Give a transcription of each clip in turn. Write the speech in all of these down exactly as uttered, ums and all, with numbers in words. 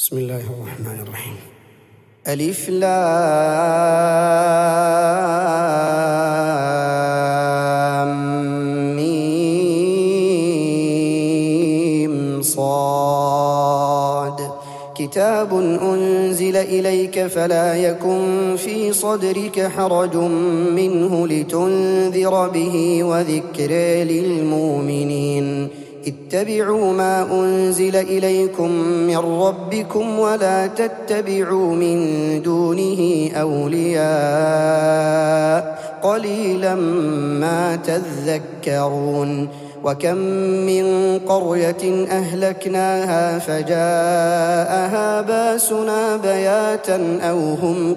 بسم الله الرحمن الرحيم. ألف لام ميم صاد كتاب أنزل إليك فلا يكن في صدرك حرج منه لتنذر به وذكر للمؤمنين. اتبعوا ما أنزل إليكم من ربكم ولا تتبعوا من دونه أولياء قليلا ما تذكرون. وكم من قرية أهلكناها فجاءها باسنا بياتا أو هم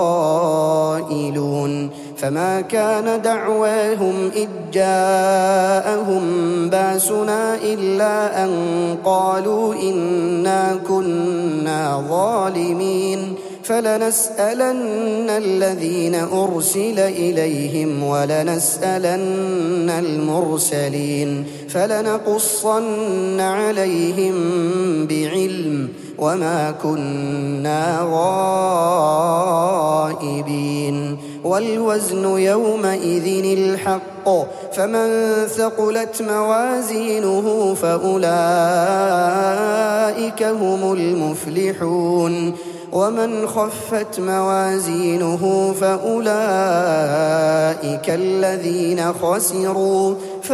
قائلون فما كان دعواهم إذ جاءهم باسنا إلا أن قالوا إنا كنا ظالمين فلنسألن الذين أرسل إليهم ولنسألن المرسلين فلنقصن عليهم بعلم وما كنا غائبين. والوزن يومئذ الحق فمن ثقلت موازينه فأولئك هم المفلحون ومن خفت موازينه فأولئك الذين خسروا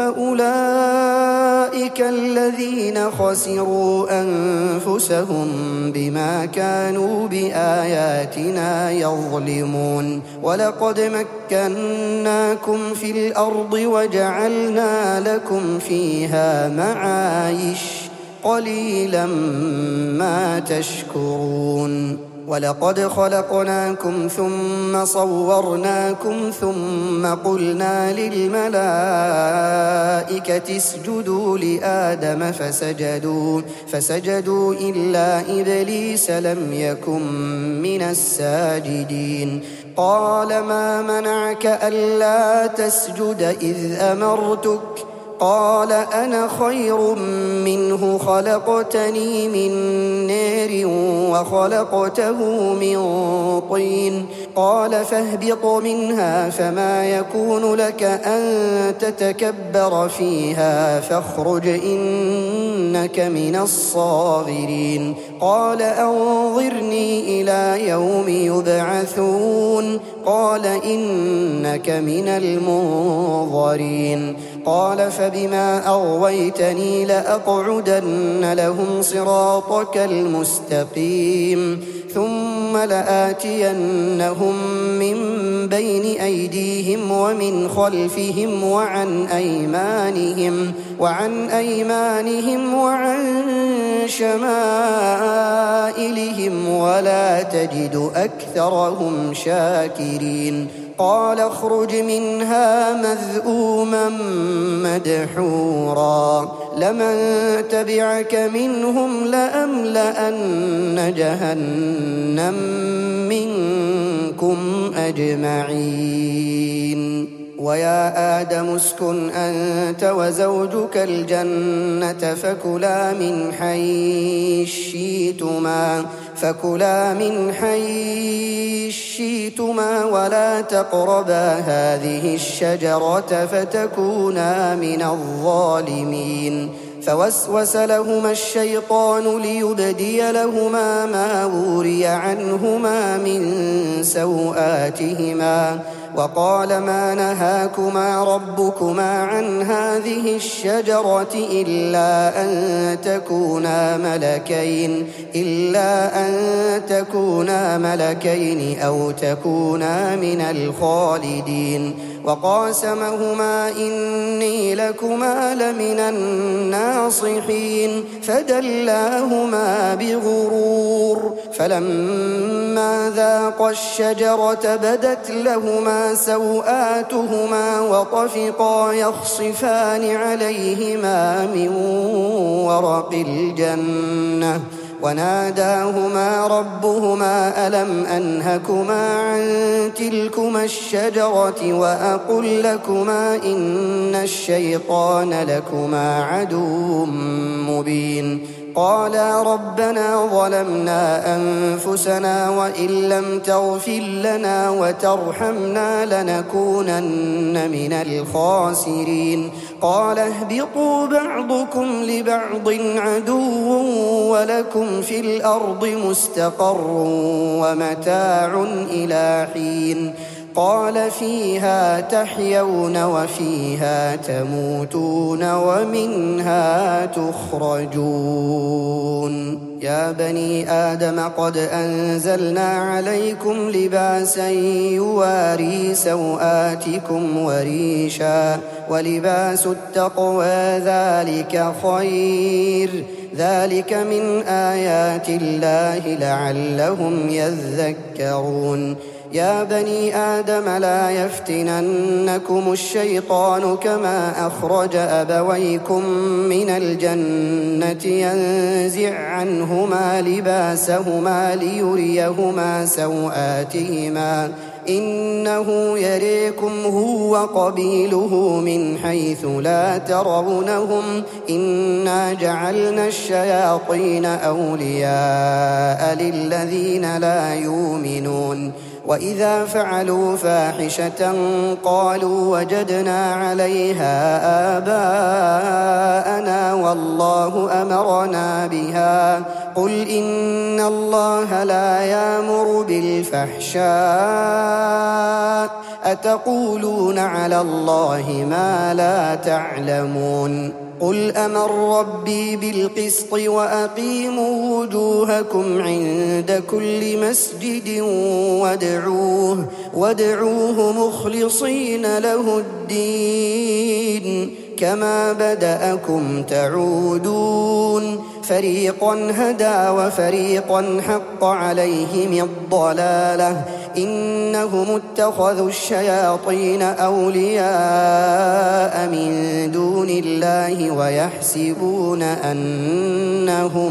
فأولئك الذين خسروا أنفسهم بما كانوا بآياتنا يظلمون. ولقد مكناكم في الأرض وجعلنا لكم فيها معايش قليلا ما تشكرون. ولقد خلقناكم ثم صورناكم ثم قلنا للملائكة اسجدوا لآدم فسجدوا, فسجدوا إلا إبليس لم يكن من الساجدين. قال ما منعك ألا تسجد إذ أمرتك؟ قال أنا خير منه خلقتني من نار وخلقته من طين. قال فاهبط منها فما يكون لك أن تتكبر فيها فاخرج إنك من الصاغرين. قال أنظرني إلى يوم يبعثون. قال إنك من المنظرين. قال فبما أغويتني لأقعدن لهم صراطك المستقيم ثم لآتينهم من بين أيديهم ومن خلفهم وعن أيمانهم وعن أيمانهم وعن شمائلهم ولا تجد أكثرهم شاكرين. قال اخرج منها مذءوما مدحورا لمن تبعك منهم لأملأن جهنم منكم أجمعين. ويا آدم اسكن أنت وزوجك الجنة فكلا من حيث شئتما فكلا من حيث شئتما ولا تقربا هذه الشجرة فتكونا من الظالمين. فوسوس لهما الشيطان ليبدي لهما ما وري عنهما من سوآتهما وقال ما نهاكما ربكما عن هذه الشجرة إلا أن تكونا ملكين إلا أن تكونا ملكين أو تكونا من الخالدين. وقاسمهما إني لكما لمن الناصحين فدلاهما بغرور فلما ذاقا الشجرة بدت لهما سوآتهما وطفقا يخصفان عليهما من ورق الجنة وناداهما ربهما ألم أنهكما عن تلكما الشجرة وأقل لكما إن الشيطان لكما عدو مبين قالا ربنا ظلمنا أنفسنا وإن لم تغفر لنا وترحمنا لنكونن من الخاسرين قال اهبطوا بعضكم لبعض عدو ولكم في الأرض مستقر ومتاع إلى حين قال فيها تحيون وفيها تموتون ومنها تخرجون يا بني آدم قد أنزلنا عليكم لباسا يواري سوآتكم وريشا ولباس التقوى ذلك خير ذلك من آيات الله لعلهم يذكرون يا بني آدم لا يفتننكم الشيطان كما أخرج أبويكم من الجنة ينزع عنهما لباسهما ليريهما سوآتهما إنه يريكم هو وقبيله من حيث لا ترونهم إنا جعلنا الشياطين أولياء للذين لا يؤمنون وإذا فعلوا فاحشة قالوا وجدنا عليها آباءنا والله أمرنا بها قل إن الله لا يأمر بالفحشاء أتقولون على الله ما لا تعلمون قل أمر ربي بالقسط وأقيموا وجوهكم عند كل مسجد وادعوه, وادعوه مخلصين له الدين كما بدأكم تعودون فريقا هدى وفريقا حق عليهم الضلالة إنهم اتخذوا الشياطين أولياء من دون الله ويحسبون أنهم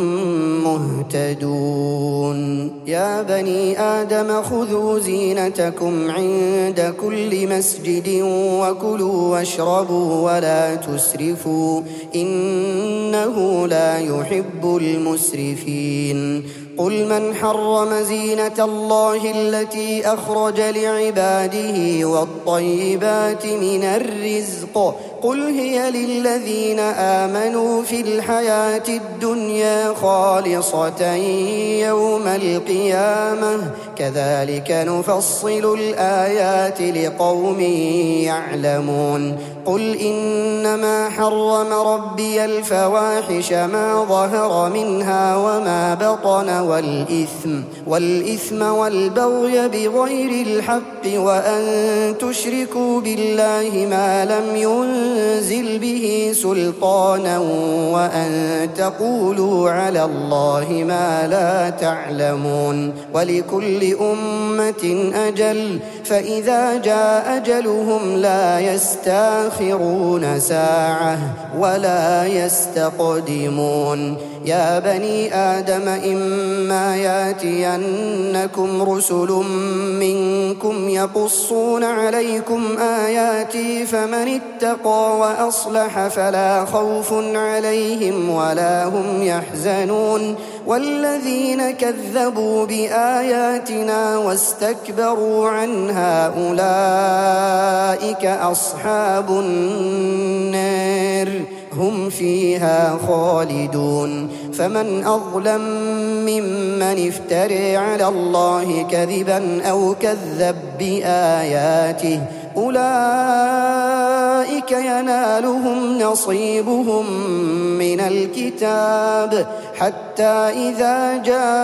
مهتدون يا بني آدم خذوا زينتكم عند كل مسجد وكلوا واشربوا ولا تسرفوا إنه لا يحب المسرفين قل من حرم زينة الله التي أخرج لعباده والطيبات من الرزق قل هي للذين آمنوا في الحياة الدنيا خالصة يوم القيامة كذلك نفصل الآيات لقوم يعلمون قل إنما حرم ربي الفواحش ما ظهر منها وما بطن والإثم والإثم والبغي بغير الحق وأن تشركوا بالله ما لم ينزل به سلطانا وأن تقولوا على الله ما لا تعلمون ولكل أمة أجل فإذا جاء أجلهم لا يستأخرون ساعة ولا يستقدمون يا بني آدم إما ياتينكم رسل منكم يقصون عليكم آياتي فمن اتقى وأصلح فلا خوف عليهم ولا هم يحزنون والذين كذبوا بآياتنا واستكبروا عنها أولئك أصحاب النار هم فيها خالدون فمن أظلم ممن افترى على الله كذبا أو كذب بآياته أولئك ينالهم نصيبهم من الكتاب حتى إذا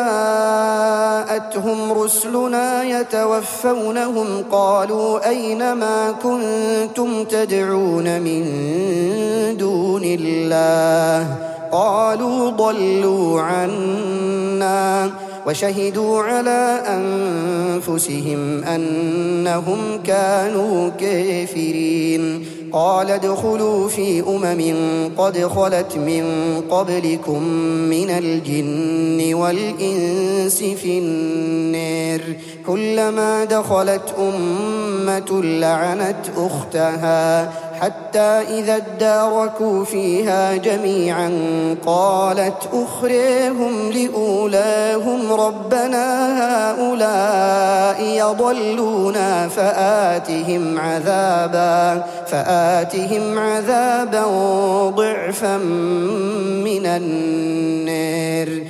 جاءتهم رسلنا يتوفونهم قالوا أين ما كنتم تدعون من دون الله قالوا ضلوا عنا وشهدوا على أنفسهم أنهم كانوا كافرين قال ادخلوا في أمم قد خلت من قبلكم من الجن والإنس في النار كلما دخلت أمة لعنت أختها حتى إذا اداركوا فيها جميعا قالت أخريهم لأولاهم ربنا هؤلاء يضلونا فآتهم عذابا فآتهم عذابا ضعفا من النار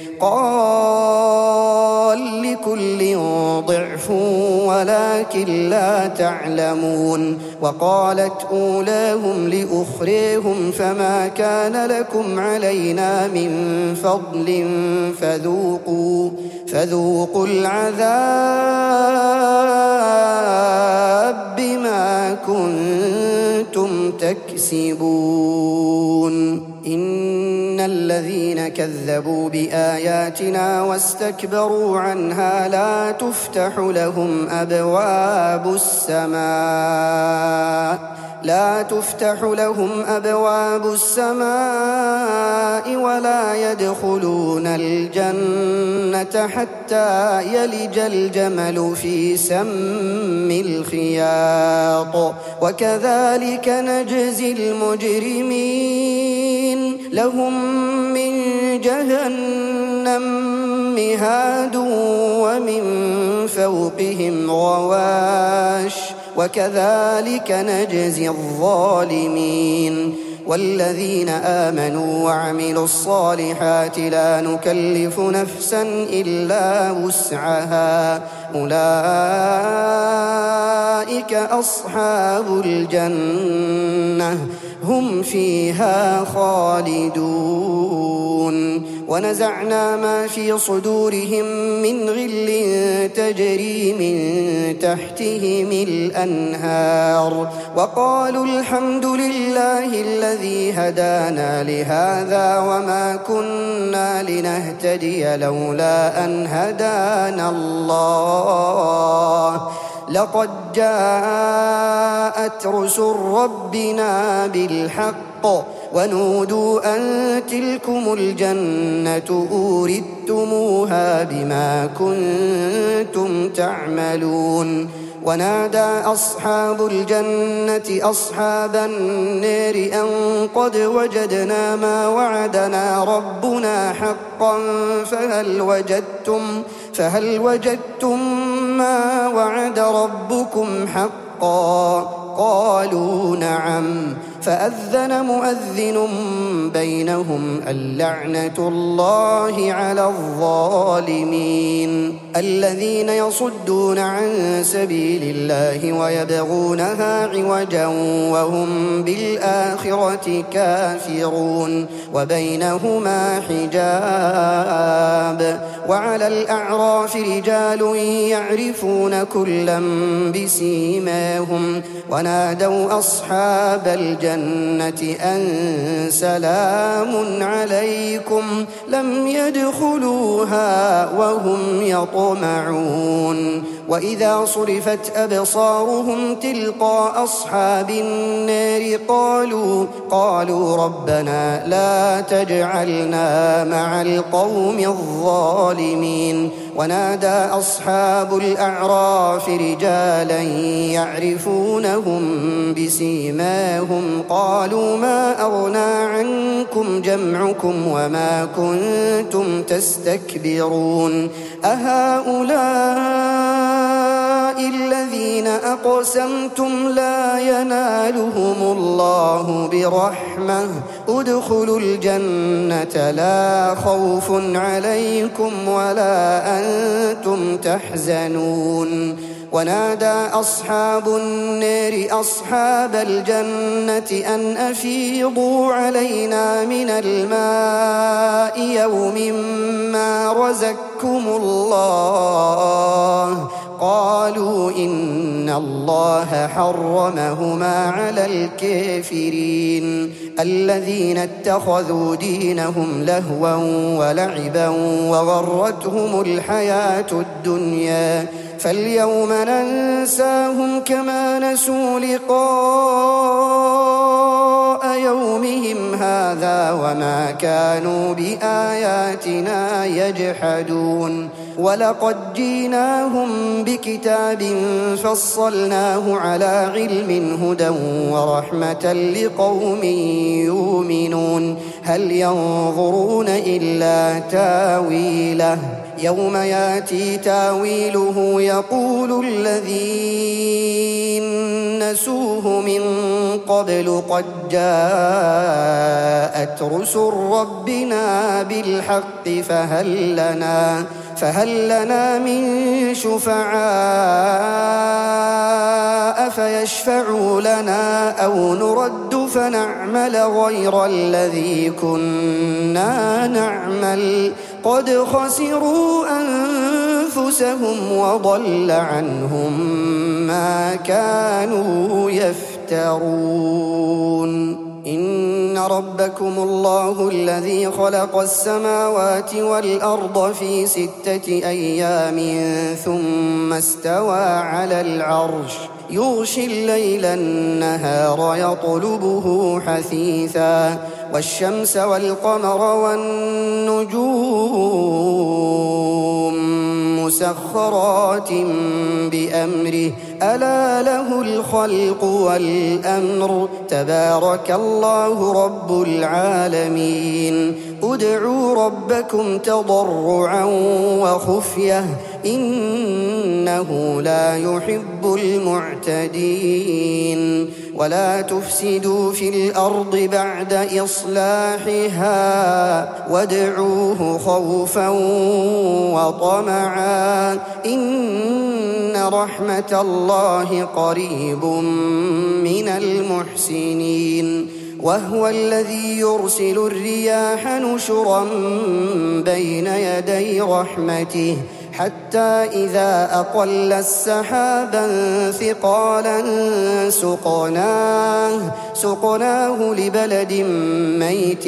قال لكل ضعف ولكن لا تعلمون وقالت أولاهم لأخريهم فما كان لكم علينا من فضل فذوقوا فذوقوا العذاب بما كنتم تكسبون إن الذين كذبوا بآياتنا واستكبروا عنها لا تفتح لهم أبواب السماء لا تفتح لهم أبواب السماء ولا يدخلون الجنة حتى يلج الجمل في سم الخياط وكذلك نجزي المجرمين لهم من جهنم مهاد ومن فوقهم غواش وكذلك نجزي الظالمين والذين آمنوا وعملوا الصالحات لا نكلف نفسا إلا وسعها أولئك أصحاب الجنة هم فيها خالدون ونزعنا ما في صدورهم من غل تجري من تحتهم الأنهار وقالوا الحمد لله الذي هدانا لهذا وما كنا لنهتدي لولا أن هدانا الله لقد جاءت رسل ربنا بالحق ونودوا أن تلكم الجنة أورثتموها بما كنتم تعملون ونادى أصحاب الجنة أصحاب النار أن قد وجدنا ما وعدنا ربنا حقا فهل وجدتم فهل وجدتم ما وعد ربكم حقا قالوا نعم فأذن مؤذن بينهم اللعنة الله على الظالمين الذين يصدون عن سبيل الله ويبغونها عوجا وهم بالآخرة كافرون وبينهما حجاب وعلى الأعراف رجال يعرفون كلا بسيماهم ونادوا أصحاب الجنة أن سلام عليكم لم يدخلوها وهم يطمعون وإذا صرفت أبصارهم تلقاء أصحاب النار قالوا قالوا ربنا لا تجعلنا مع القوم الظالمين ونادى أصحاب الأعراف رجالا يعرفونهم بسيماهم قالوا ما أغنى عنكم جمعكم وما كنتم تستكبرون أهؤلاء الذين أقسمتم لا ينالهم الله برحمة ادخلوا الجنة لا خوف عليكم ولا أنتم تحزنون ونادى أصحاب النار أصحاب الجنة أن أفيضوا علينا من الماء يوم ما رزقكم الله قالوا إن الله حرمهما على الكافرين الذين اتخذوا دينهم لهوا ولعبا وغرتهم الحياة الدنيا فاليوم ننساهم كما نسوا لقاء يومهم هذا وما كانوا بآياتنا يجحدون ولقد جئناهم بكتاب فصلناه على علم هدى ورحمة لقوم يؤمنون هل ينظرون إلا تاويله يوم ياتي تاويله يقول الذين نسوه من قبل قد جاءت رسل ربنا بالحق فهل لنا فهل لنا من شفعاء فيشفعوا لنا أو نرد فنعمل غير الذي كنا نعمل قد خسروا أنفسهم وضل عنهم ما كانوا يفترون إن ربكم الله الذي خلق السماوات والأرض في ستة أيام ثم استوى على العرش يغشي الليل النهار يطلبه حثيثا والشمس والقمر والنجوم مسخرات بأمره ألا له الخلق والأمر تبارك الله رب العالمين ادعوا ربكم تضرعا وخفية إنه لا يحب المعتدين ولا تفسدوا في الأرض بعد إصلاحها وادعوه خوفا وطمعا إن رحمة الله قريب من المحسنين وهو الذي يرسل الرياح نشرا بين يدي رحمته حتى إذا أقل السحابا ثقالا سقناه, سقناه لبلد ميت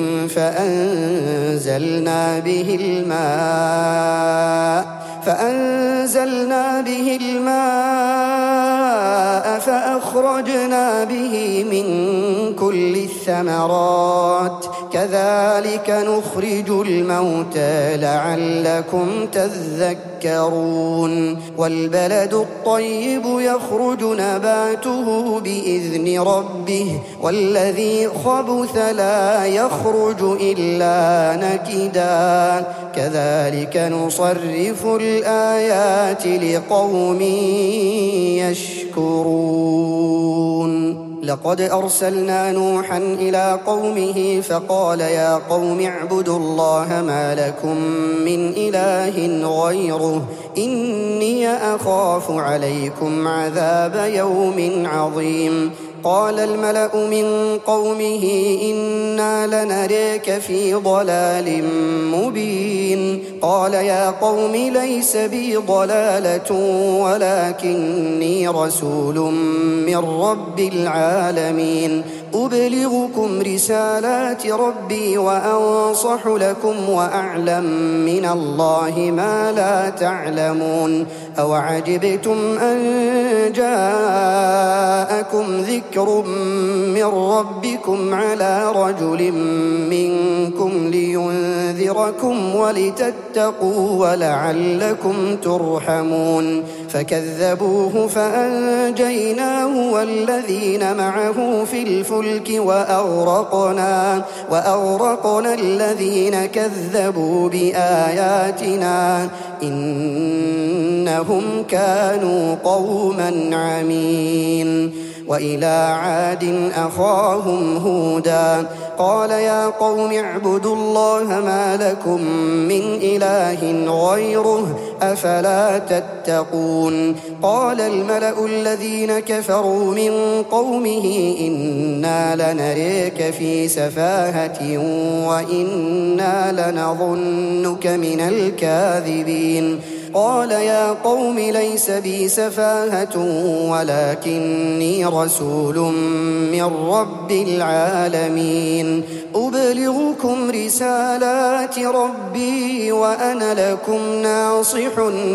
فأنزلنا به الماء فأنزلنا به الماء فأخرجنا به من كل الثمرات كذلك نخرج الموتى لعلكم تذكرون والبلد الطيب يخرج نباته بإذن ربه والذي خبث لا يخرج إلا نكدا كذلك نصرف الآيات لقوم يشكرون لقد أرسلنا نوحا إلى قومه فقال يا قوم اعبدوا الله ما لكم من إله غيره إني أخاف عليكم عذاب يوم عظيم قال الملأ من قومه إنا لنريك في ضلال مبين قال يا قوم ليس بي ضلالة ولكني رسول من رب العالمين أبلغكم رسالات ربي وأنصح لكم وأعلم من الله ما لا تعلمون أوعجبتم أن جاءكم ذكر من ربكم على رجل منكم لينذركم ولتتقوا ولعلكم ترحمون فكذبوه فأنجيناه والذين معه في الفلك وأغرقنا, وأغرقنا الذين كذبوا بآياتنا إنهم كانوا قوما عمين وإلى عاد أخاهم هودا قال يا قوم اعبدوا الله ما لكم من إله غيره أفلا تتقون قال الملأ الذين كفروا من قومه إنا لنريك في سفاهة وإنا لنظنك من الكاذبين قال يا قوم ليس بي سفاهة ولكني رسول من رب العالمين أبلغكم رسالات ربي وأنا لكم ناصح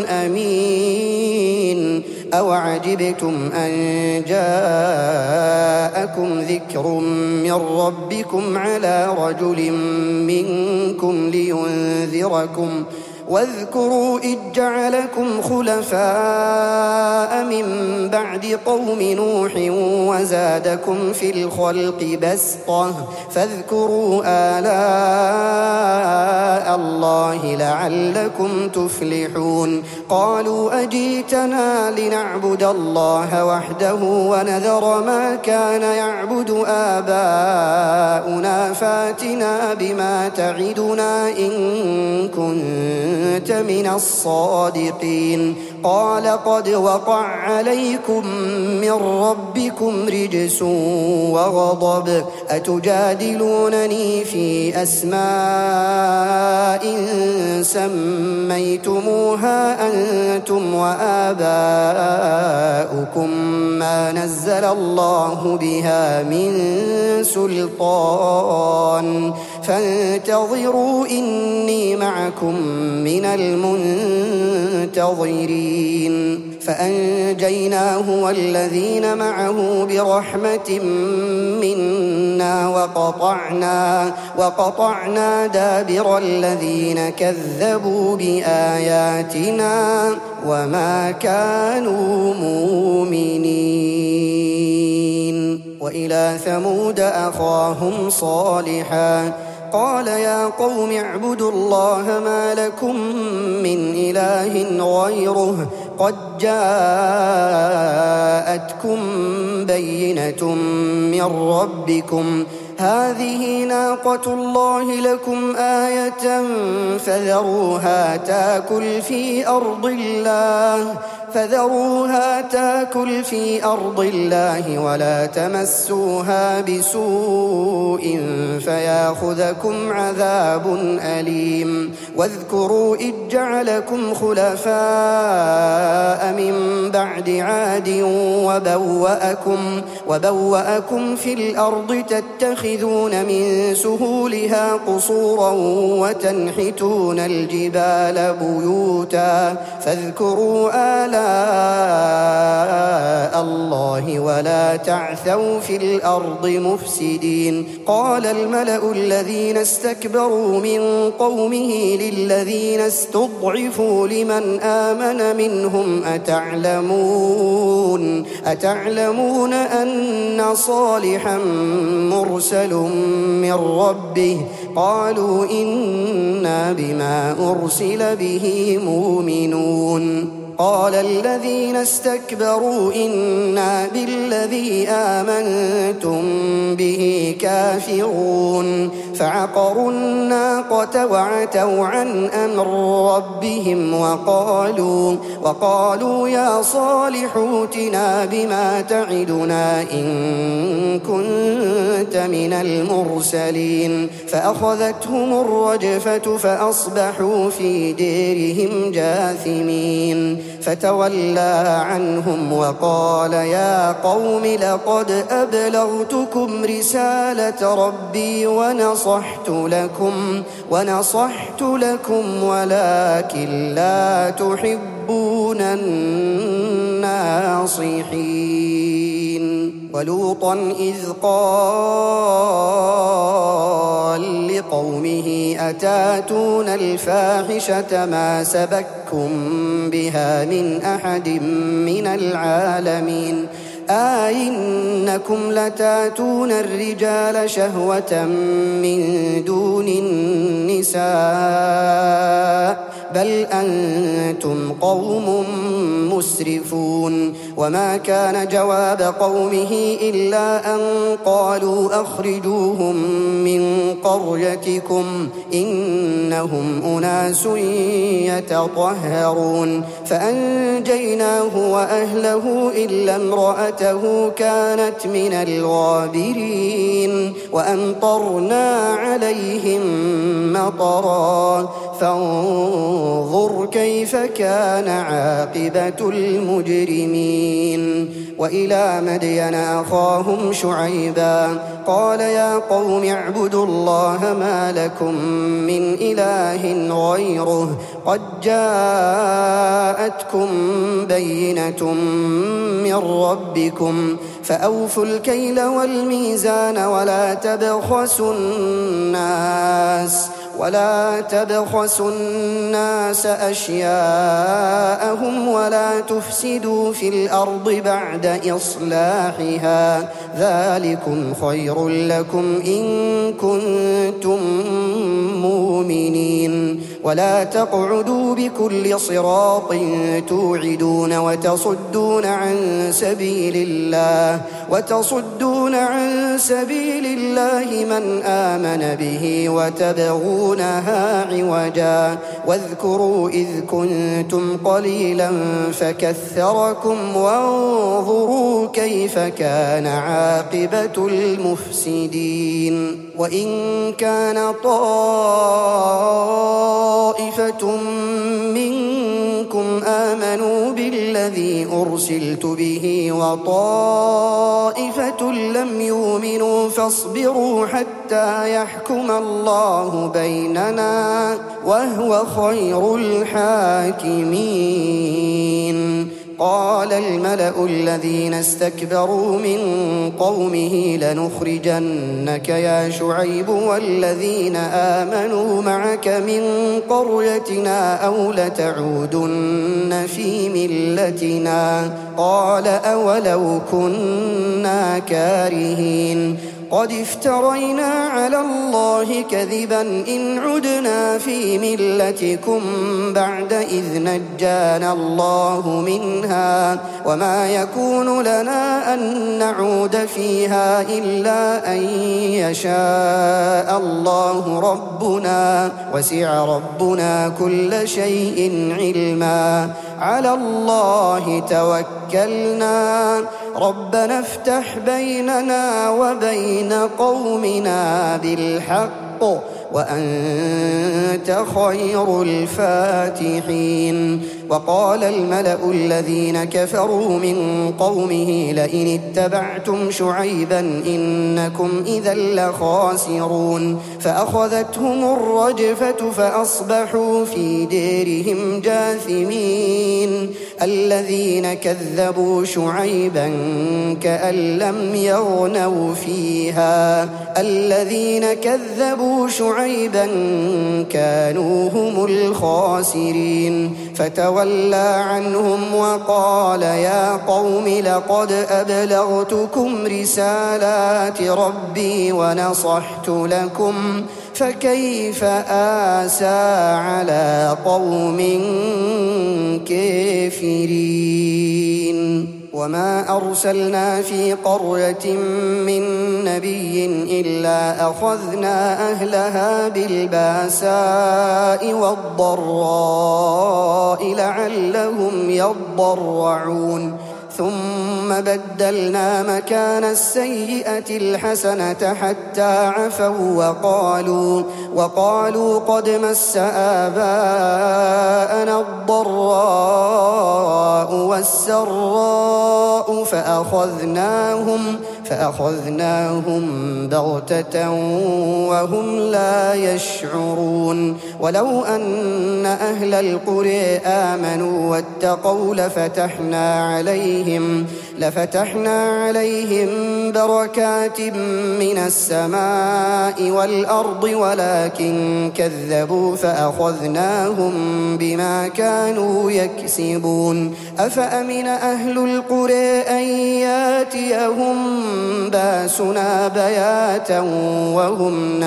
أمين أوعجبتم أن جاءكم ذكر من ربكم على رجل منكم لينذركم واذكروا إذ جعلكم خلفاء من بعد قوم نوح وزادكم في الخلق بسطة فاذكروا آلاء الله لعلكم تفلحون قالوا أجيتنا لنعبد الله وحده ونذر ما كان يعبد آباؤنا فاتنا بما تعدنا إن كنت من الصادقين قال قد وقع عليكم من ربكم رجس وغضب أتجادلونني في أسماء سميتموها أنتم وآباؤكم ما نزل الله بها من سلطان فانتظروا إني معكم من المنتظرين فأنجيناه والذين معه برحمة منا وقطعنا, وقطعنا دابر الذين كذبوا بآياتنا وما كانوا مؤمنين وإلى ثمود أخاهم صالحا قال يا قوم اعبدوا الله ما لكم من إله غيره قد جاءتكم بينة من ربكم هذه ناقة الله لكم آية فذروها تاكل في أرض الله فذروها تاكل في أرض الله ولا تمسوها بسوء فياخذكم عذاب أليم واذكروا إذ جعلكم خلفاء من بعد عاد وبوأكم, وبوأكم في الأرض تتخذون من سهولها قصورا وتنحتون الجبال بيوتا فاذكروا آلاء الله ولا تعثوا في الأرض مفسدين قال الملأ الذين استكبروا من قومه للذين استضعفوا لمن آمن منهم أتعلمون, أتعلمون أن صالحا مرسل من ربه قالوا إنا بما أرسل به مؤمنون قال الذين استكبروا إنا بالذي آمنتم به كافرون فعقروا الناقة وعتوا عن أمر ربهم وقالوا, وقالوا يا صالح ائتنا بما تعدنا إن كنت من المرسلين فأخذتهم الرجفة فأصبحوا في ديرهم جاثمين فتولى عنهم وقال يا قوم لقد أبلغتكم رسالة ربي ونصحت لكم, ونصحت لكم ولكن لا تحبون الناصحين ولوطا إذ قال لقومه أتاتون الفاحشة ما سبككم بها من أحد من العالمين أئنكم لتاتون الرجال شهوة من دون النساء بل أنتم قوم مسرفون وما كان جواب قومه إلا أن قالوا أخرجوهم من قريتكم إنهم أناس يتطهرون فأنجيناه وأهله إلا امرأته كانت من الغابرين وأمطرنا عليهم مطرا فانظر كيف كان عاقبة المجرمين. وإلى مدين أخاهم شعيبا قال يا قوم اعبدوا الله ما لكم من إله غيره قد جاءتكم بينة من ربكم فأوفوا الكيل والميزان ولا تبخسوا الناس ولا تبخسوا الناس أشياءهم ولا تفسدوا في الأرض بعد إصلاحها ذلكم خير لكم إن كنتم مؤمنين. ولا تقعدوا بكل صراط توعدون وتصدون عن سبيل الله وتصدون عن سبيل الله من آمن به وتبغونها عوجا واذكروا إذ كنتم قليلا فكثركم وانظروا كيف كان عاقبة المفسدين. وإن كان طائفة منكم آمنوا بالذي أرسلت به وطائفة لم يؤمنوا فاصبروا حتى يحكم الله بيننا وهو خير الحاكمين. قال الملأ الذين استكبروا من قومه لنخرجنك يا شعيب والذين آمنوا معك من قريتنا أو لتعودن في ملتنا قال أولو كنا كارهين قد افترينا على الله كذبا إن عدنا في ملتكم بعد إذ نجانا الله منها وما يكون لنا أن نعود فيها إلا أن يشاء الله ربنا وسع ربنا كل شيء علما على الله توكلنا ربنا افتح بيننا وبين قومنا بالحق وأنت خير الفاتحين. وقال الملأ الذين كفروا من قومه لئن اتبعتم شعيبا إنكم إذا لخاسرون فأخذتهم الرجفة فأصبحوا في ديرهم جاثمين. الذين كذبوا شعيبا كأن لم يغنوا فيها الذين كذبوا شعيبا كانوا هم الخاسرين فتولى عنهم وقال يا قوم لقد أبلغتكم رسالات ربي ونصحت لكم فكيف آسى على قوم كافرين. وما أرسلنا في قرية من نبي إلا أخذنا أهلها بالباساء والضراء لعلهم يضرعون ثم بدلنا مكان السيئة الحسنة حتى عفوا وقالوا وقالوا قد مس آباءنا الضراء والسراء فأخذناهم فأخذناهم بغتة وهم لا يشعرون. ولو أن أهل القرى آمنوا واتقوا لفتحنا عليهم لفتحنا عليهم بركات من السماء والأرض ولكن كذبوا فأخذناهم بما كانوا يكسبون. أفأمن أهل القرى أن ياتيهم باسنا بياتا وهم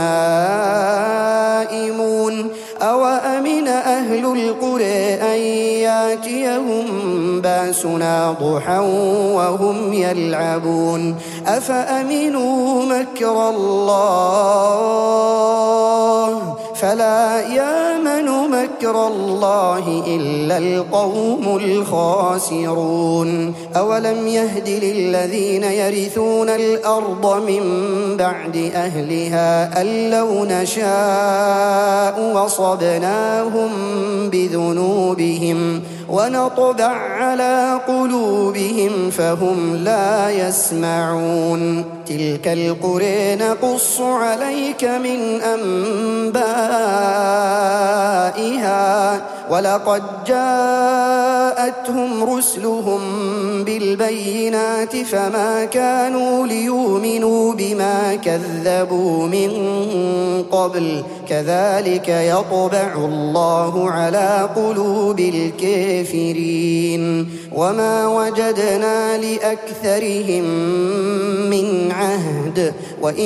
نائمون أوأمن أهل القرى أن ياتيهم باسنا ضحى وهم يلعبون أفأمنوا مكر الله فلا يامن مكر الله إلا القوم الخاسرون أولم يهد للذين يرثون الأرض من بعد أهلها أن لو نشاء وصبناهم بذنوبهم ونطبع على قلوبهم فهم لا يسمعون تلك القرى نقص عليك من أنبائها ولقد جاءتهم رسلهم بالبينات فما كانوا ليؤمنوا بما كذبوا من قبل كذلك يطبع الله على قلوب الكافرين وما وجدنا لأكثرهم من عهد وإن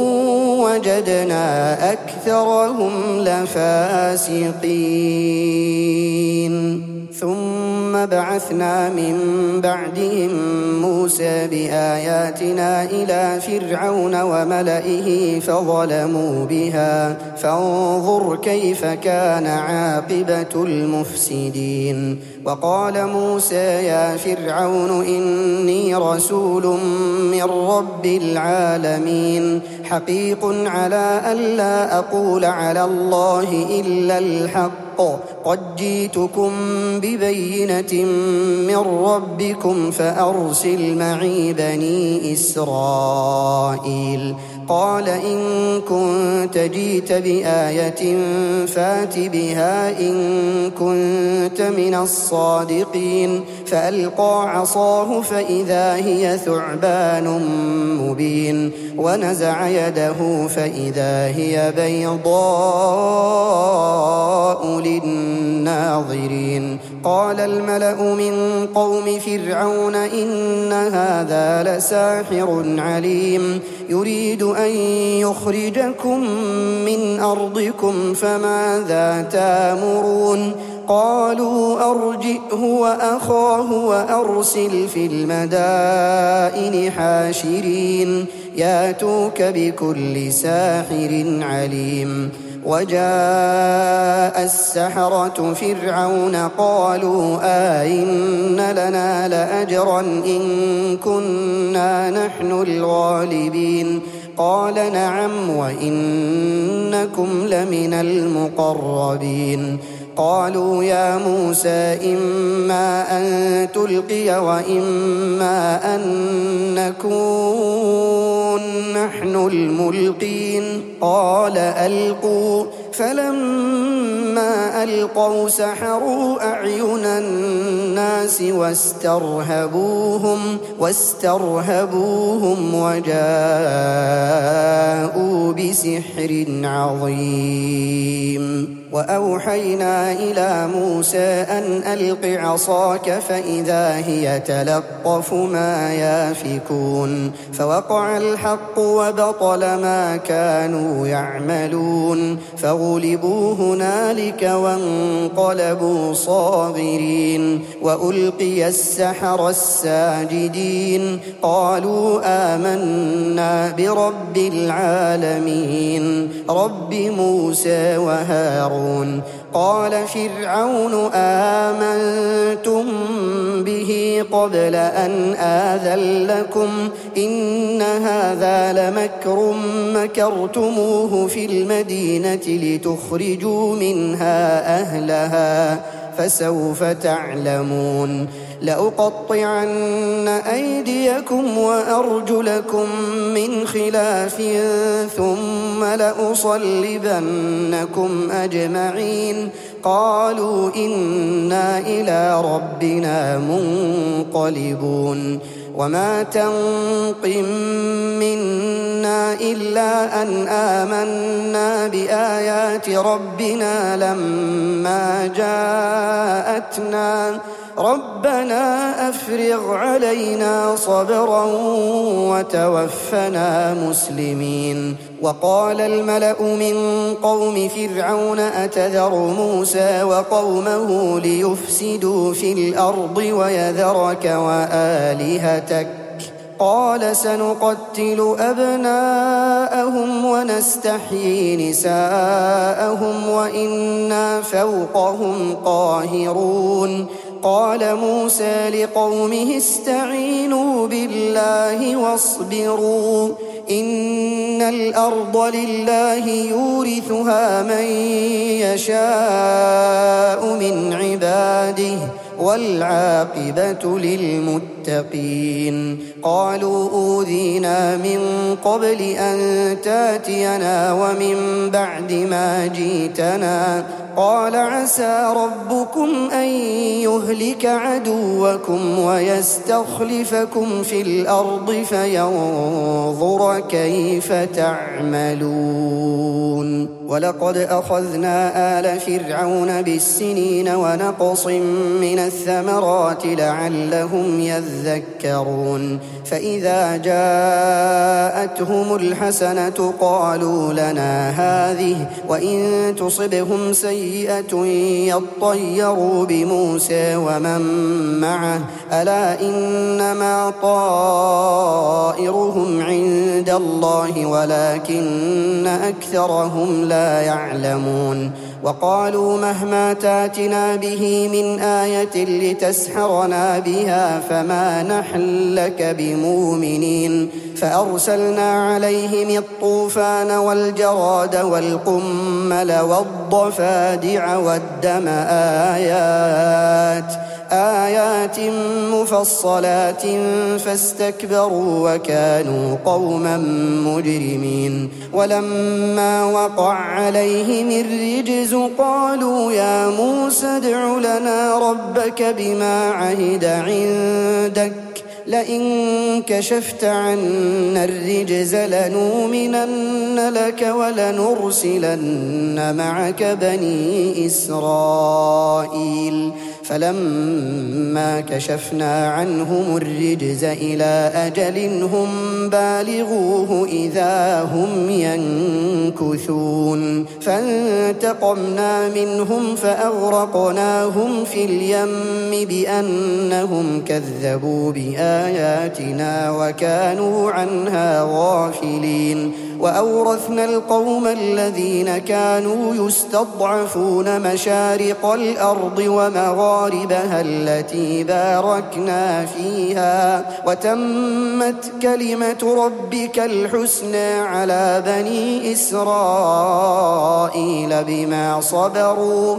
وجدنا أكثرهم لفاسقين ثم بعثنا من بعدهم موسى بآياتنا إلى فرعون وملئه فظلموا بها فانظر كيف كان عاقبة المفسدين وقال موسى يا فرعون إني رسول من رب العالمين حقيق على ألا أقول على الله إلا الحق قد جئتكم ببينة من ربكم فأرسل معي بني إسرائيل قال إن كنت جئت بآية فات بها إن كنت من الصادقين فألقى عصاه فإذا هي ثعبان مبين ونزع يده فإذا هي بيضاء للناظرين قال الملأ من قوم فرعون إن هذا لساحر عليم يريد أن يخرجكم من أرضكم فماذا تأمرون قالوا أرجئه وأخاه وأرسل في المدائن حاشرين ياتوك بكل ساحر عليم وجاء السحرة فرعون قالوا آئن لنا لأجرا إن كنا نحن الغالبين قال نعم وإنكم لمن المقربين قالوا يا موسى إما أن تلقي وإما أن نكون نحن الملقين قال ألقوا فلما ألقوا سحروا أعين الناس واسترهبوهم واسترهبوهم وجاءوا بسحر عظيم وأوحينا إلى موسى أن ألق عصاك فإذا هي تلقف ما يافكون فوقع الحق وبطل ما كانوا يعملون فغلبوا هنالك وانقلبوا صاغرين وألقي السحرة الساجدين قالوا آمنا برب العالمين رب موسى وهارون قال فرعون آمنتم به قبل أن آذن لكم إن هذا لمكر مكرتموه في المدينة لتخرجوا منها أهلها فسوف تعلمون لأقطعن أيديكم وأرجلكم من خلاف ثم لأصلبنكم أجمعين قالوا إنا إلى ربنا منقلبون وما تنقم منا إلا أن آمنا بآيات ربنا لما جاءتنا ربنا أفرغ علينا صبرا وتوفنا مسلمين وقال الملأ من قوم فرعون أتذر موسى وقومه ليفسدوا في الأرض ويذرك وآلهتك قال سنقتل أبناءهم ونستحيي نساءهم وإنا فوقهم قاهرون. قال موسى لقومه استعينوا بالله واصبروا إن الأرض لله يورثها من يشاء من عباده والعاقبة للمتقين. قالوا أوذينا من قبل أن تاتينا ومن بعد ما جئتنا قال عسى ربكم أن يهلك عدوكم ويستخلفكم في الأرض فينظر كيف تعملون. ولقد أخذنا آل فرعون بالسنين ونقص من الثمرات لعلهم يذكرون. فإذا جاءتهم الحسنة قالوا لنا هذه وإن تصبهم سيئة يطيروا بموسى ومن معه ألا إنما طائرهم عند الله ولكن أكثرهم لا يعلمون. وقالوا مهما تاتنا به من آية لتسحرنا بها فما نحن لك بمؤمنين. فأرسلنا عليهم الطوفان والجراد والقمل والضفادع والدم آيات آيات مفصلات فاستكبروا وكانوا قوما مجرمين. ولما وقع عليهم الرجز قالوا يا موسى ادع لنا ربك بما عهد عندك لئن كشفت عنا الرجز لنؤمنن لك ولنرسلن معك بني إسرائيل. فلما كشفنا عنهم الرجز إلى أجل هم بالغوه إذا هم ينكثون. فانتقمنا منهم فأغرقناهم في اليم بأنهم كذبوا بآياتنا وكانوا عنها غافلين. وأورثنا القوم الذين كانوا يستضعفون مشارق الأرض ومغاربها التي باركنا فيها وتمت كلمة ربك الحسنى على بني إسرائيل بما صبروا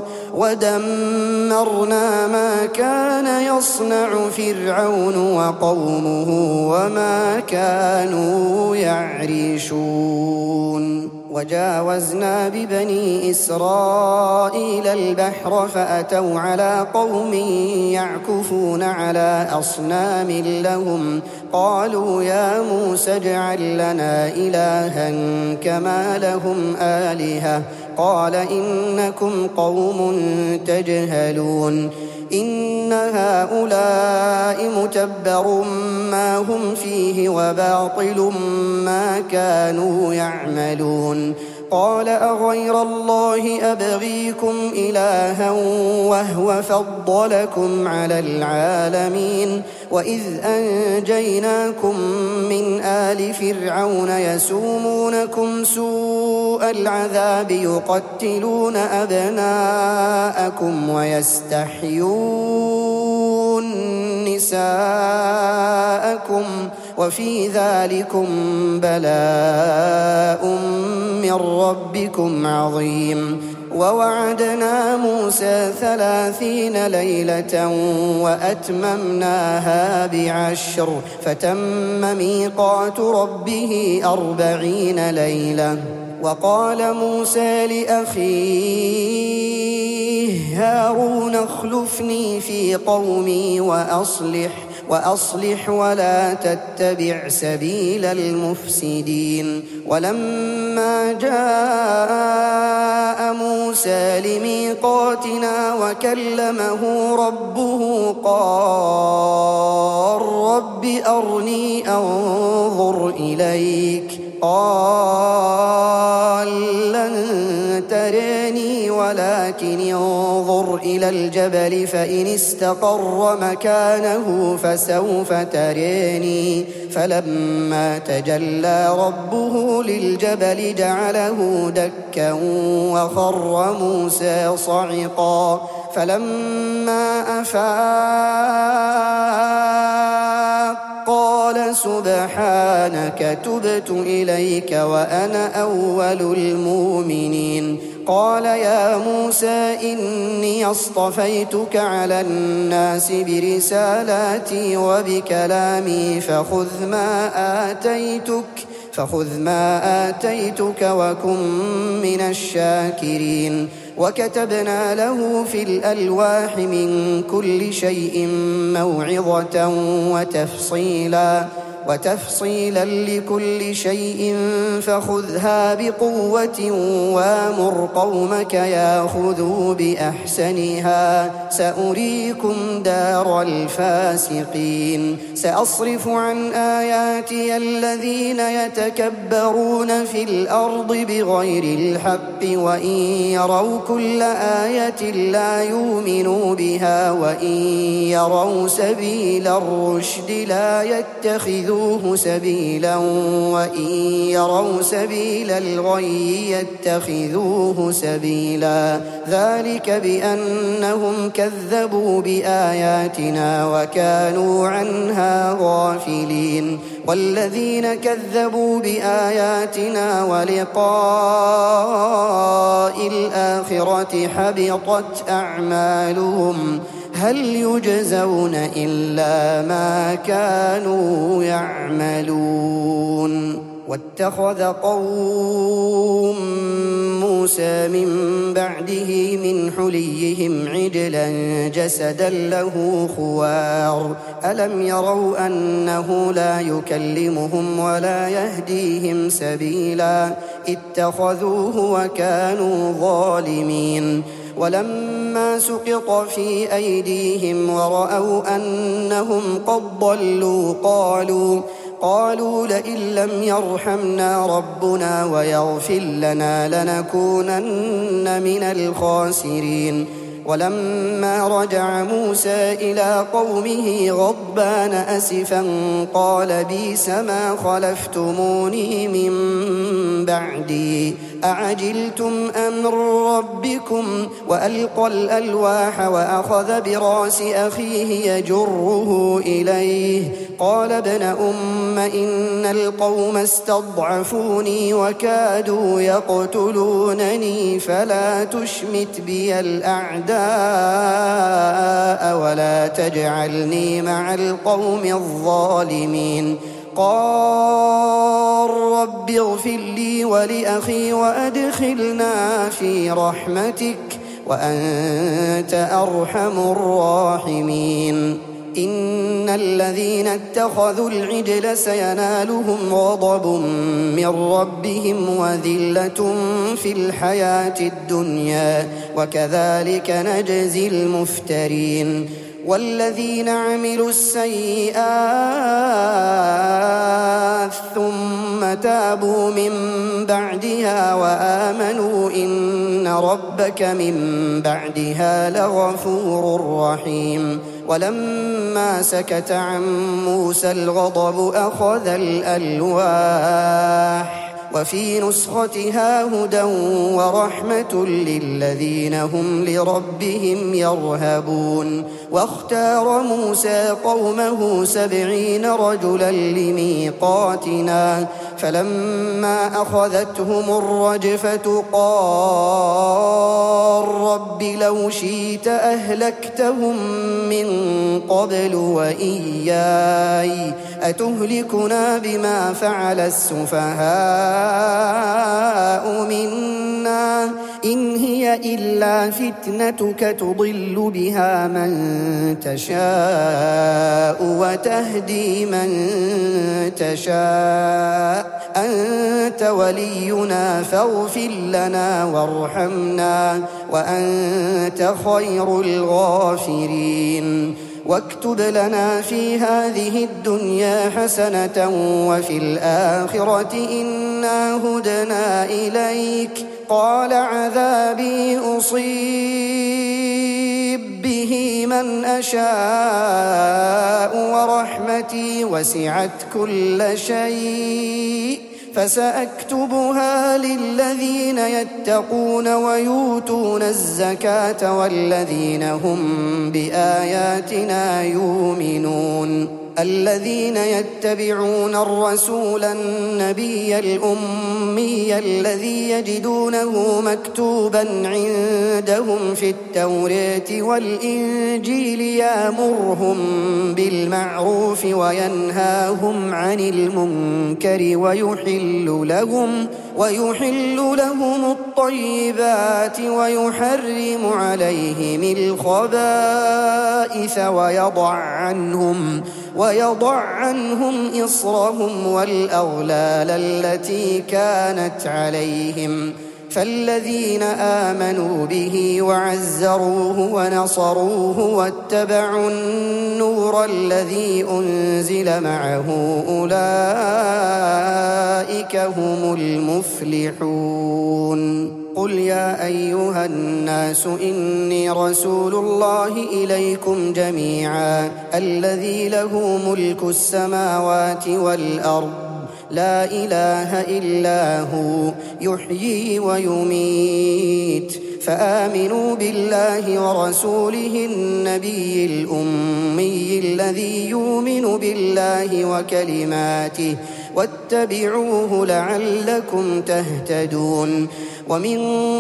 ودمرنا ما كان يصنع فرعون وقومه وما كانوا يعرشون. وجاوزنا ببني إسرائيل البحر فأتوا على قوم يعكفون على أصنام لهم قالوا يا موسى اجعل لنا إلها كما لهم آلهة قال إنكم قوم تجهلون. إن هؤلاء متبر ما هم فيه وباطل ما كانوا يعملون. قال أغير الله أبغيكم إلها وهو فضلكم على العالمين وإذ أنجيناكم من آل فرعون يسومونكم سوء العذاب يقتلون أبناءكم ويستحيون نساءكم وفي ذلكم بلاء من ربكم عظيم. ووعدنا موسى ثلاثين ليلة وأتممناها بعشر فتم ميقات ربه أربعين ليلة. وقال موسى لأخيه هارون اخلفني في قومي وأصلح وأصلح ولا تتبع سبيل المفسدين. ولما جاء موسى لميقاتنا وكلمه ربه قال رب أرني أنظر إليك قال لن تراني ولكن انظر إلى الجبل فإن استقر مكانه فسوف تريني فلما تجلى ربه للجبل جعله دكا وخر موسى صعقا فلما أفاق قال سبحانك تبت إليك وأنا أول المؤمنين قال يا موسى إني اصطفيتك على الناس برسالاتي وبكلامي فخذ ما آتيتك فخذ ما آتيتك وكن من الشاكرين وكتبنا له في الألواح من كل شيء موعظة وتفصيلا وتفصيلا لكل شيء فخذها بقوة وامر قومك ياخذوا بأحسنها سأريكم دار الفاسقين سأصرف عن آياتي الذين يتكبرون في الأرض بغير الحق وإن يروا كل آية لا يؤمنوا بها وإن يروا سبيل الرشد لا يتخذوا سبيلا وإن يروا سبيل الغي يتخذوه سبيلا ذلك بأنهم كذبوا بآياتنا وكانوا عنها غافلين والذين كذبوا بآياتنا ولقاء الآخرة حبطت أعمالهم هل يجزون إلا ما كانوا يعملون واتخذ قوم موسى من بعده من حليهم عجلا جسدا له خوار ألم يروا أنه لا يكلمهم ولا يهديهم سبيلا اتخذوه وكانوا ظالمين ولما سقط في أيديهم ورأوا أنهم قد ضلوا قالوا قالوا لئن لم يرحمنا ربنا ويغفر لنا لنكونن من الخاسرين ولما رجع موسى إلى قومه غضبان أسفا قال بئس ما خلفتموني من بعدي أعجلتم أمر ربكم وألقى الألواح وأخذ براس أخيه يجره إليه قال ابن أم إن القوم استضعفوني وكادوا يقتلونني فلا تشمت بي الأعداء ولا تجعلني مع القوم الظالمين قال رب اغفر لي ولأخي وأدخلنا في رحمتك وأنت أرحم الراحمين إن الذين اتخذوا العجل سينالهم غضب من ربهم وذلة في الحياة الدنيا وكذلك نجزي المفترين والذين عملوا السيئات ثم تابوا من بعدها وآمنوا إن ربك من بعدها لغفور رحيم ولما سكت عن موسى الغضب أخذ الألواح وفي نسختها هدى ورحمة للذين هم لربهم يرهبون واختار موسى قومه سبعين رجلا لميقاتنا فلما أخذتهم الرجفة قال رب لو شئت أهلكتهم من قبل وإياي أتهلكنا بما فعل السفهاء منا إن هي إلا فتنتك تضل بها من تشاء وتهدي من تشاء أنت ولينا فاغفر لنا وارحمنا وأنت خير الغافرين واكتب لنا في هذه الدنيا حسنة وفي الآخرة إنا هدنا إليك قال عذابي أصيب به من أشاء ورحمتي وسعت كل شيء فسأكتبها للذين يتقون ويؤتون الزكاة والذين هم بآياتنا يؤمنون الذين يتبعون الرسول النبي الأمي الذي يجدونه مكتوبا عندهم في التوراة والإنجيل يأمرهم بالمعروف وينهاهم عن المنكر ويحل لهم ويحل لهم الطيبات ويحرم عليهم الخبائث ويضع عنهم ويضع عنهم إصرهم والأغلال التي كانت عليهم فالذين آمنوا به وعزروه ونصروه واتبعوا النور الذي أنزل معه أولئك هم المفلحون قل يا أيها الناس إني رسول الله إليكم جميعا الذي له ملك السماوات والأرض لا إله إلا هو يحيي ويميت فآمنوا بالله ورسوله النبي الأمي الذي يؤمن بالله وكلماته واتبعوه لعلكم تهتدون ومن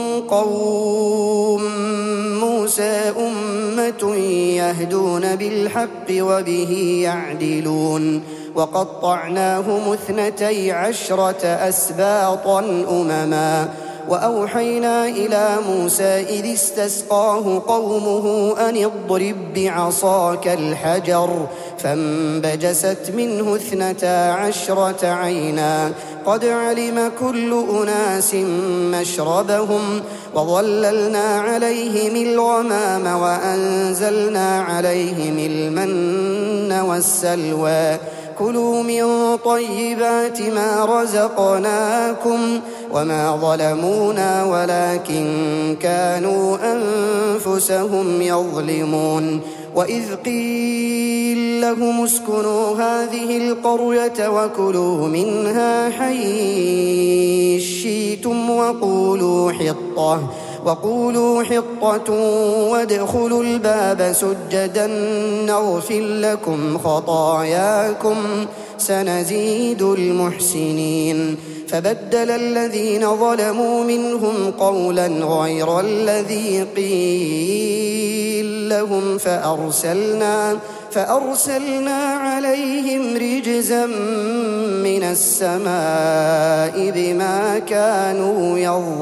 قوم موسى أمة يهدون بالحق وبه يعدلون وقطعناهم اثنتي عشرة أسباطا أمما وأوحينا إلى موسى إذ استسقاه قومه أن اضرب بعصاك الحجر فانبجست منه اثنتا عشرة عينا قد علم كل أناس مشربهم وظللنا عليهم الغمام وأنزلنا عليهم المن والسلوى كلوا من طيبات ما رزقناكم وما ظلمونا ولكن كانوا أنفسهم يظلمون وإذ قيل لهم اسكنوا هذه القرية وكلوا منها حيث شئتم وقولوا حطة وقولوا حطة وادخلوا الباب سجدا نغفر لكم خطاياكم سنزيد المحسنين فبدل الذين ظلموا منهم قولا غير الذي قيل لهم فأرسلنا فأرسلنا عليهم رجزا من السماء بما كانوا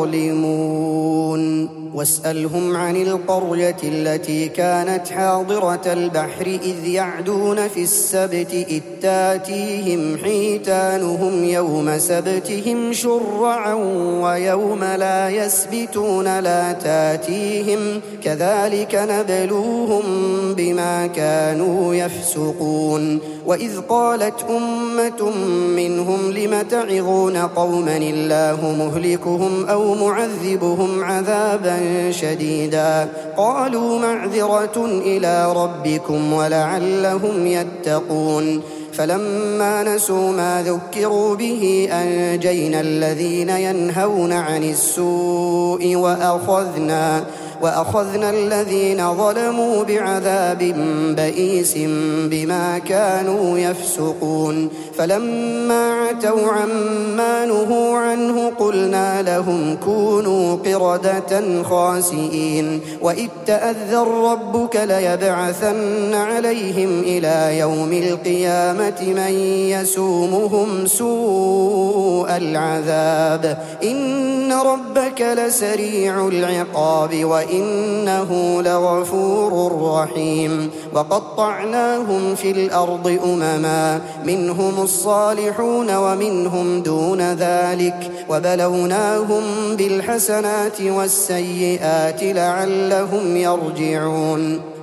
يظلمون واسألهم عن القرية التي كانت حاضرة البحر إذ يعدون في السبت إذ تاتيهم حيتانهم يوم سبتهم شرعا ويوم لا يسبتون لا تاتيهم كذلك نبلوهم بما كانوا يفسقون وإذ قالت أمة منهم لم تعظون قوما الله مهلكهم أو معذبهم عذابا شديدا قالوا معذرة إلى ربكم ولعلهم يتقون فلما نسوا ما ذكروا به أنجينا الذين ينهون عن السوء وأخذنا وأخذنا الذين ظلموا بعذاب بئيس بما كانوا يفسقون فلما عتوا عما نهوا عنه قلنا لهم كونوا قردة خاسئين وإذ تأذن ربك ليبعثن عليهم إلى يوم القيامة من يسومهم سوء العذاب إن ربك لسريع العقاب وإنه لغفور رحيم وقطعناهم في الأرض أمما منهم الصالحون ومنهم دون ذلك وبلوناهم بالحسنات والسيئات لعلهم يرجعون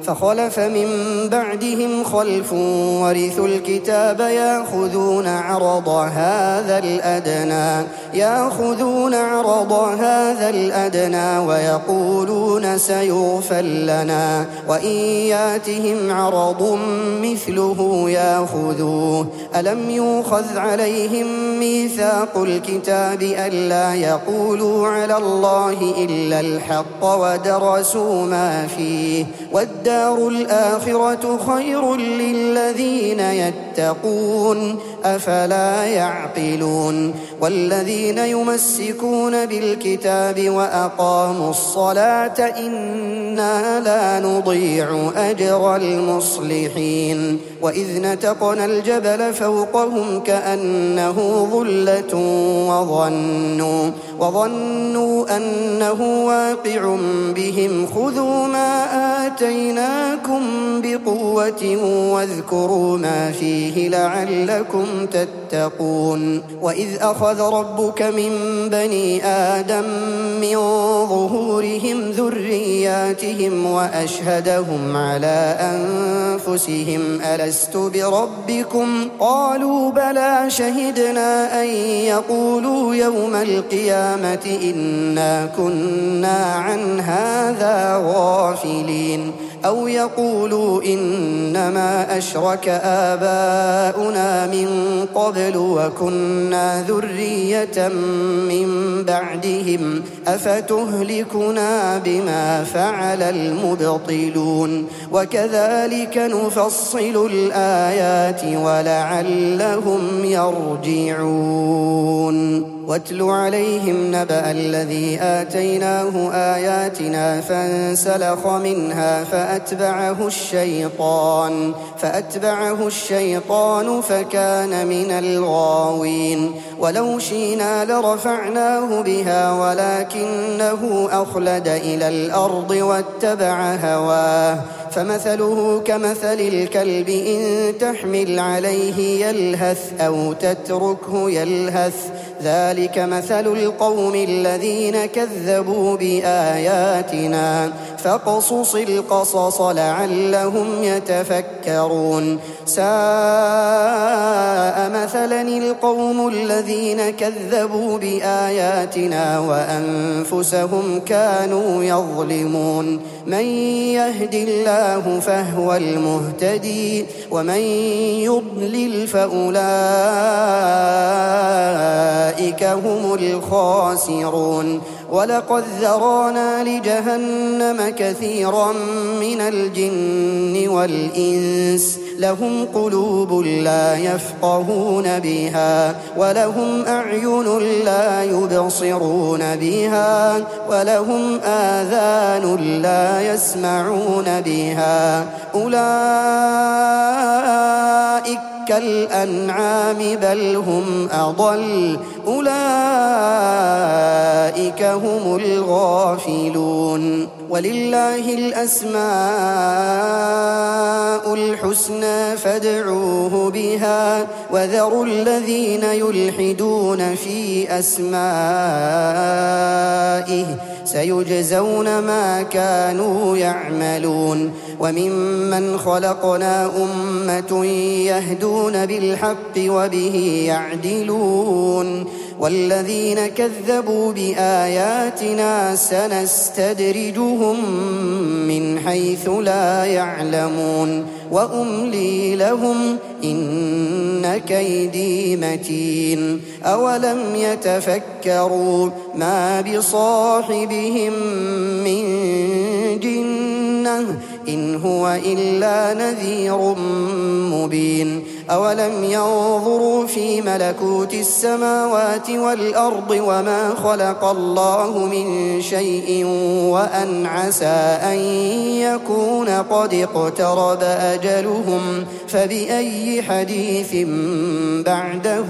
فخلف من بعدهم خلف ورثوا الكتاب يأخذون عرض هذا الأدنى يأخذون عرض هذا الأدنى ويقولون سيغفر لنا وإن ياتهم عرض مثله يأخذوه ألم يؤخذ عليهم ميثاق الكتاب ألا يقولوا على الله إلا الحق ودرسوا ما فيه والدار الآخرة خير للذين يتقون أفلا يعقلون والذين يمسكون بالكتاب وأقاموا الصلاة إنا لا نضيع أجر المصلحين وإذ نتقنا الجبل فوقهم كأنه ظلة وظنوا وظنوا أنه واقع بهم خذوا ما آتيناكم بقوة واذكروا ما فيه لعلكم تتقون وإذ أخذ ربك من بني آدم من ظهورهم ذرياتهم وأشهدهم على أنفسهم ألست بربكم قالوا بلى شهدنا أن يقولوا يوم القيامة إنا كنا عن هذا غافلين أو يقولوا إنما أشرك آباؤنا من قبل وكنا ذرية من بعدهم أفتهلكنا بما فعل المبطلون وكذلك نفصل الآيات ولعلهم يرجعون واتل عليهم نبأ الذي آتيناه آياتنا فانسلخ منها فأتبعه الشيطان فأتبعه الشيطان فكان من الغاوين ولو شئنا لرفعناه بها ولكنه أخلد إلى الأرض واتبع هواه فمثله كمثل الكلب إن تحمل عليه يلهث أو تتركه يلهث ذلك مثل القوم الذين كذبوا بآياتنا فاقصص القصص لعلهم يتفكرون ساء مثلا القوم الذين كذبوا بآياتنا وأنفسهم كانوا يظلمون من يهد الله فهو المهتدي ومن يضلل فأولئك هم الخاسرون ولقد ذرانا لجهنم كثيرا من الجن والإنس لهم قلوب لا يفقهون بها ولهم أعين لا يبصرون بها ولهم آذان لا يسمعون بها أولئك كالأنعام بل هم أضل أولئك هم الغافلون ولله الأسماء الحسنى فادعوه بها وذروا الذين يلحدون في أسمائه سيجزون ما كانوا يعملون وممن خلقنا أمة يهدون بالحق وبه يعدلون والذين كذبوا بآياتنا سنستدرجهم من حيث لا يعلمون وأملي لهم إن كيدي متين أولم يتفكروا ما بصاحبهم من جنة إن هو إلا نذير مبين أولم ينظروا في ملكوت السماوات والأرض وما خلق الله من شيء وأن عسى أن يكون قد اقترب أجلهم فبأي حديث بعده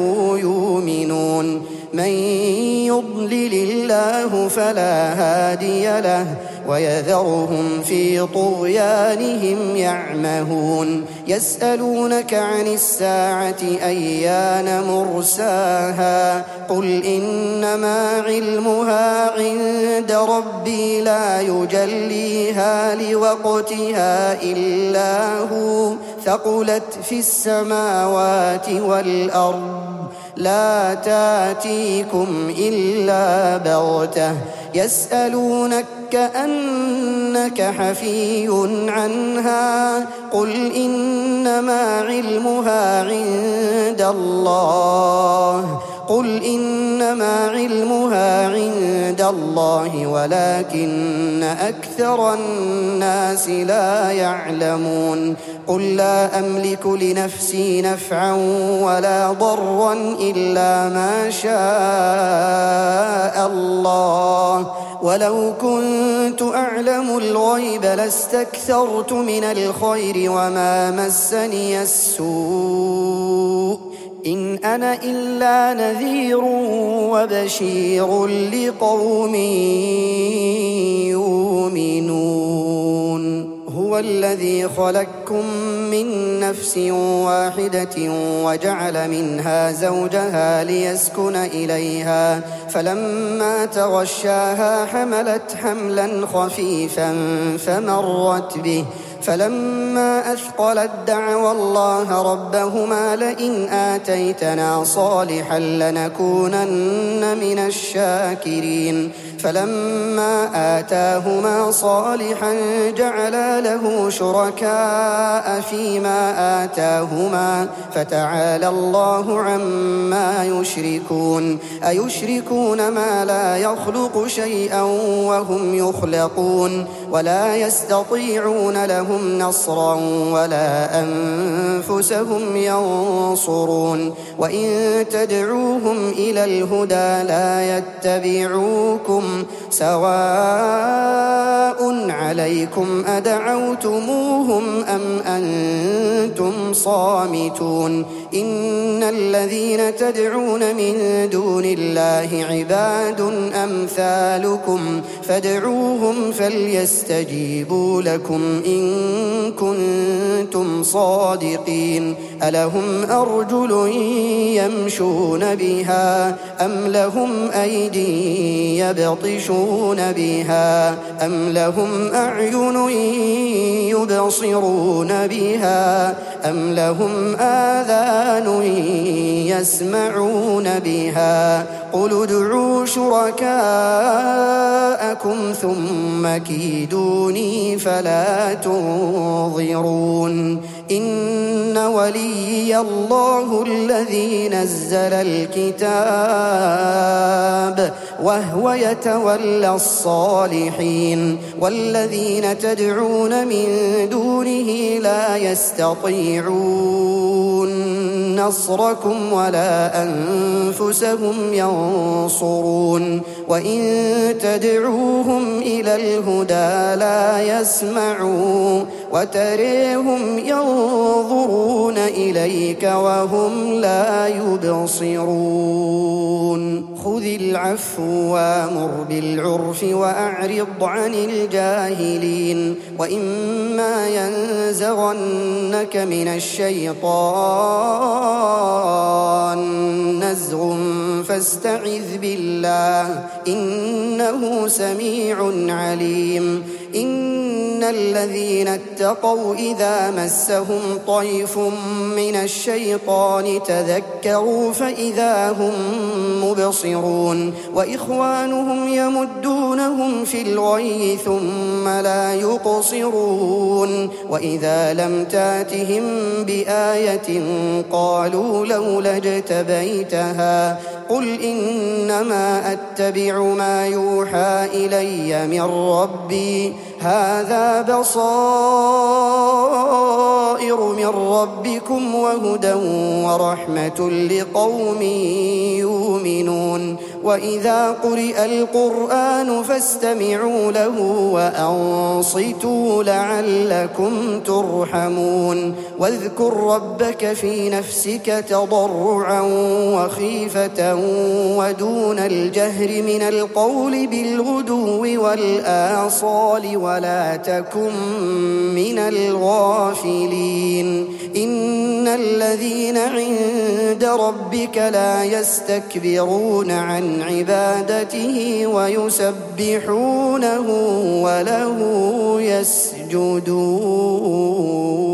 يؤمنون من يضلل الله فلا هادي له ويذرهم في طغيانهم يعمهون يسألونك عن الساعة أيان مرساها قل إنما علمها عند ربي لا يجليها لوقتها إلا هو ثقلت في السماوات والأرض لا تاتيكم إلا بغتة يسألونك كأنك حفي عنها قل إنما علمها عند الله قل إنما علمها عند الله ولكن أكثر الناس لا يعلمون قل لا أملك لنفسي نفعا ولا ضرا إلا ما شاء الله ولو كنت أعلم الغيب لاستكثرت من الخير وما مسني السوء إن أنا إلا نذير وبشير لقوم يؤمنون هو الذي خلقكم من نفس واحدة وجعل منها زوجها ليسكن إليها فلما تغشاها حملت حملا خفيفا فمرت به فلما أثقلت دعوا الله ربهما لئن آتيتنا صالحا لنكونن من الشاكرين فلما آتاهما صالحا جعلا له شركاء فيما آتاهما فتعالى الله عما يشركون أيشركون ما لا يخلق شيئا وهم يخلقون ولا يستطيعون لهم نصرا ولا أنفسهم ينصرون وإن تدعوهم إلى الهدى لا يتبعوكم سواء عليكم أدعوتموهم أم أنتم صامتون إن الذين تدعون من دون الله عباد أمثالكم فادعوهم فليستجيبوا لكم إن كنتم صادقين ألهم أرجل يمشون بها أم لهم أيدي يبطشون بها أم لهم أعين يبصرون بها أم لهم آذان يسمعون بها قل ادعوا شركاءكم ثم كيدوني فلا تنظرون إن وليي الله الذي نزل الكتاب وهو يتولى الصالحين والذين تدعون من دونه لا يستطيعون نصركم ولا أنفسهم ينصرون وإن تدعوهم إلى الهدى لا يسمعوا وتريهم ينظرون إليك وهم لا يبصرون خذ العفو وامر بالعرف وأعرض عن الجاهلين وإما ينزغنك من الشيطان نزغ فاستعذ بالله إنه سميع عليم إن الذين اتقوا إذا مسهم طيف من الشيطان تذكروا فإذا هم مبصرون وإخوانهم يمدونهم في الغي ثم لا يقصرون وإذا لم تاتهم بآية قالوا لولا اجتبيتها قل إنما أتبع ما يوحى إلي من ربي هذا بصائر من ربكم وهدى ورحمة لقوم يؤمنون وإذا قرئ القرآن فاستمعوا له وأنصتوا لعلكم ترحمون واذكر ربك في نفسك تضرعا وخيفة ودون الجهر من القول بالغدو والآصال ولا تكن من الغافلين إن الذين عند ربك لا يستكبرون عن عبادته ويسبحونه وله يسجدون.